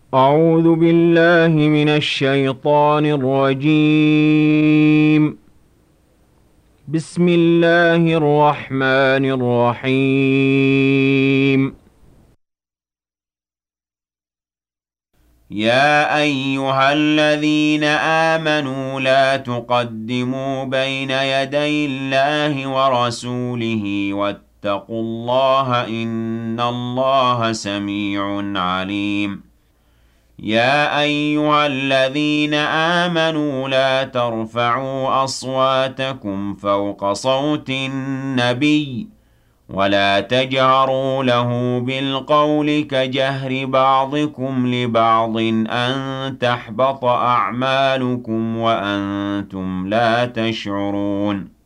أعوذ بالله من الشيطان الرجيم. بسم الله الرحمن الرحيم. يا أيها الذين آمنوا لا تقدموا بين يدي الله ورسوله واتقوا الله إن الله سميع عليم. يا أيها الذين آمنوا لا ترفعوا أصواتكم فوق صوت النبي ولا تجهروا له بالقول كجهر بعضكم لبعض أن تحبط أعمالكم وأنتم لا تشعرون.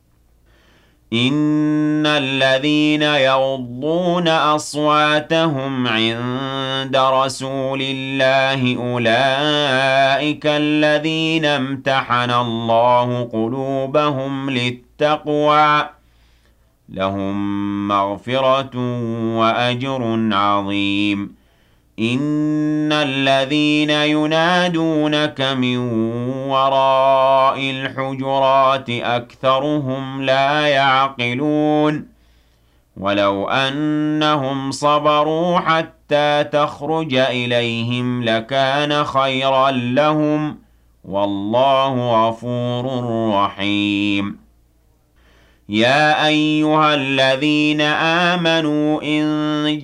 إن الذين يغضون أصواتهم عند رسول الله أولئك الذين امتحن الله قلوبهم للتقوى لهم مغفرة وأجر عظيم. إن الذين ينادونك من وراء الحجرات أكثرهم لا يعقلون. ولو أنهم صبروا حتى تخرج إليهم لكان خيرا لهم والله غفور رحيم. يا أيها الذين آمنوا إن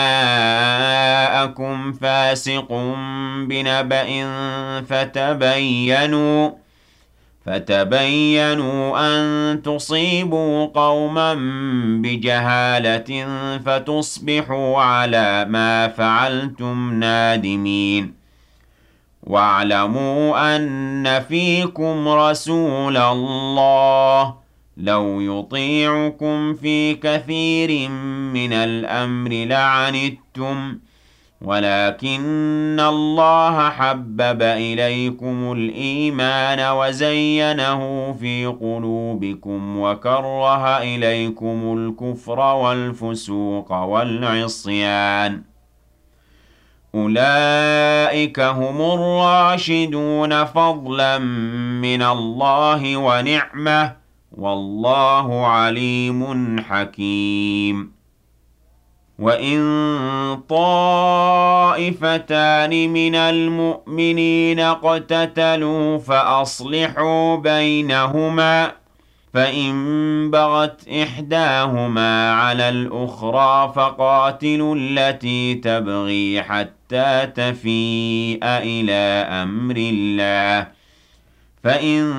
جاءكم فاسق بنبأ فتبينوا أن تصيبوا قوما بجهالة فتصبحوا على ما فعلتم نادمين. واعلموا أن فيكم رسول الله لو يطيعكم في كثير من الأمر لعنتم ولكن الله حبب إليكم الإيمان وزينه في قلوبكم وكره إليكم الكفر والفسوق والعصيان. أولئك هم الراشدون فضلا من الله ونعمة والله عليم حكيم. وإن طائفتان من المؤمنين اقتتلوا فأصلحوا بينهما فإن بغت إحداهما على الأخرى فقاتلوا التي تبغي حتى تفيء إلى أمر الله فإن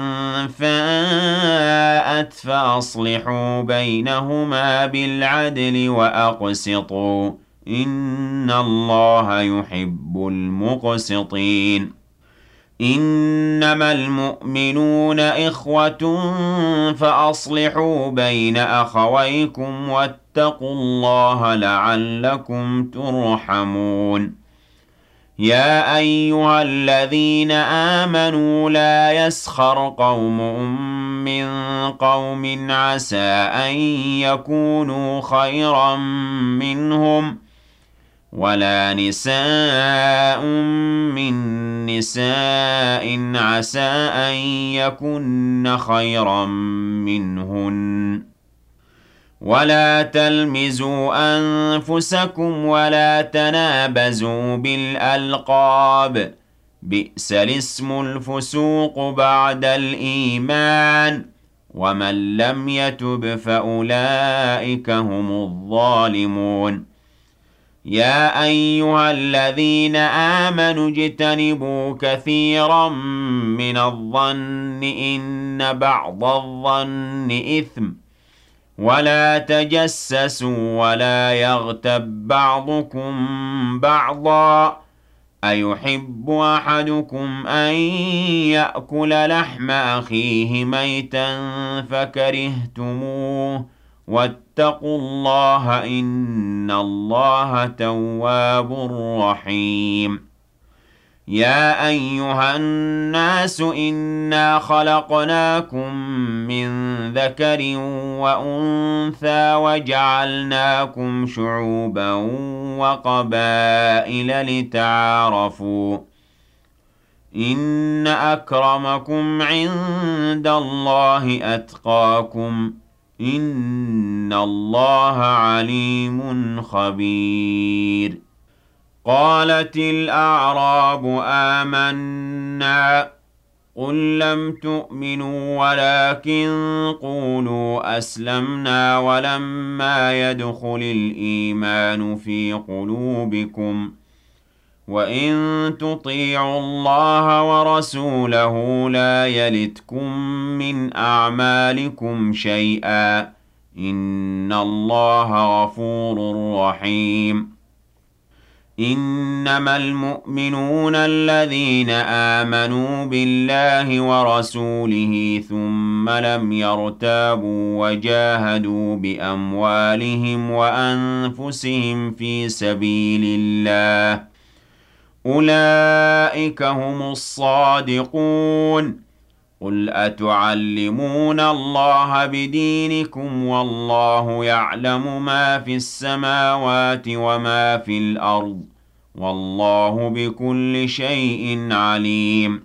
فاءت فأصلحوا بينهما بالعدل وأقسطوا إن الله يحب المقسطين. إنما المؤمنون إخوة فأصلحوا بين أخويكم واتقوا الله لعلكم ترحمون. يا أيها الذين آمنوا لا يسخر قوم من قوم عسى أن يكونوا خيرا منهم ولا نساء من نساء عسى أن يكن خيرا منهن ولا تلمزوا أنفسكم ولا تنابزوا بالألقاب بئس الاسم الفسوق بعد الإيمان ومن لم يتب فأولئك هم الظالمون. يا أيها الذين آمنوا اجتنبوا كثيرا من الظن إن بعض الظن إثم ولا تجسسوا ولا يغتب بعضكم بعضا أيحب أحدكم أن يأكل لحم أخيه ميتا فكرهتموه واتقوا الله إن الله تواب رحيم. يا أيها الناس إنا خلقناكم من ذكر وأنثى وجعلناكم شعوبا وقبائل لتعارفوا إن أكرمكم عند الله أتقاكم إن الله عليم خبير قالت الأعراب آمنا قل لم تؤمنوا ولكن قولوا أسلمنا ولما يدخل الإيمان في قلوبكم وإن تطيعوا الله ورسوله لا يلتكم من أعمالكم شيئا إن الله غفور رحيم إنما المؤمنون الذين آمنوا بالله ورسوله ثم لم يرتابوا وجاهدوا بأموالهم وأنفسهم في سبيل الله أولئك هم الصادقون قل أتعلمون الله بدينكم والله يعلم ما في السماوات وما في الأرض والله بكل شيء عليم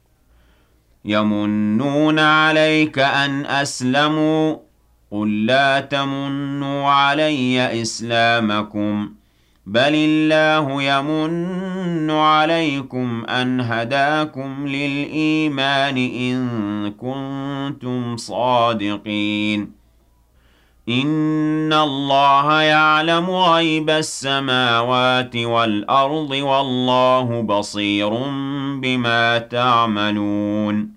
يمنون عليك أن أسلموا قل لا تمنوا علي إسلامكم بل الله يمن عليكم أن هداكم للإيمان إن كنتم صادقين إن الله يعلم غيب السماوات والأرض والله بصير بما تعملون